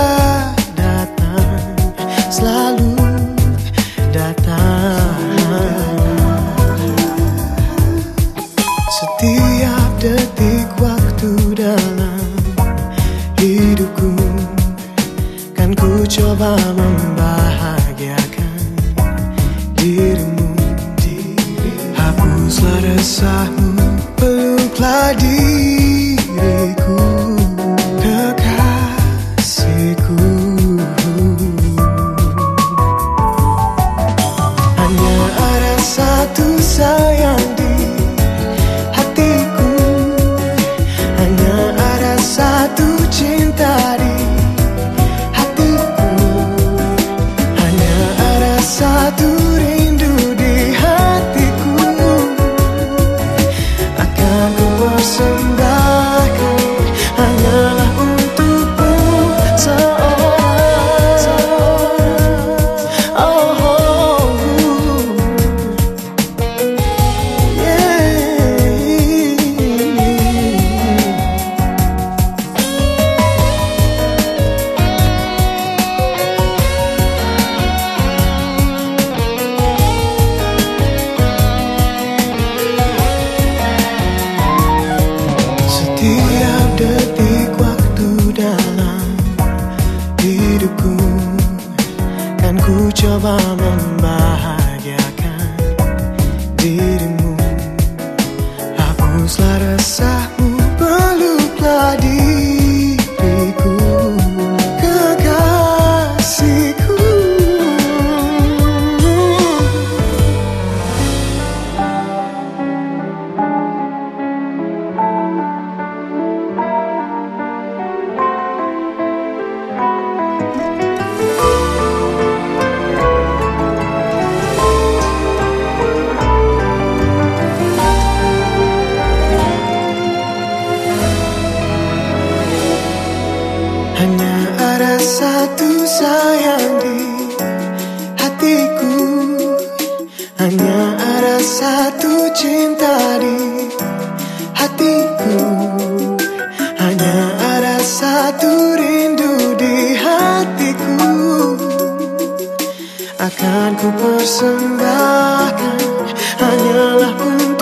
datang, selalu datang. Setiap detik waktu dalam hidupku, kan ku coba membahagiakan dirimu. Hapuslah resahmu, peluklah diriku, kekasihku. Hanya ada satu sayang di hatiku, hanya ada satu cinta di hatiku, hanya ada satu rindu di hatiku. Akan ku persembahkan hanyalah untukmu seorang. Oh, yeah. Setiap detik waktu dalam hidupku, kan ku coba membahagiakan dirimu. Hapuslah resahmu, peluklah diriku, kekasihku. Hanya ada satu sayang di hatiku, hanya ada satu cinta di hatiku, hanya ada satu rindu di hatiku. Akan ku persembahkan hanyalah untuk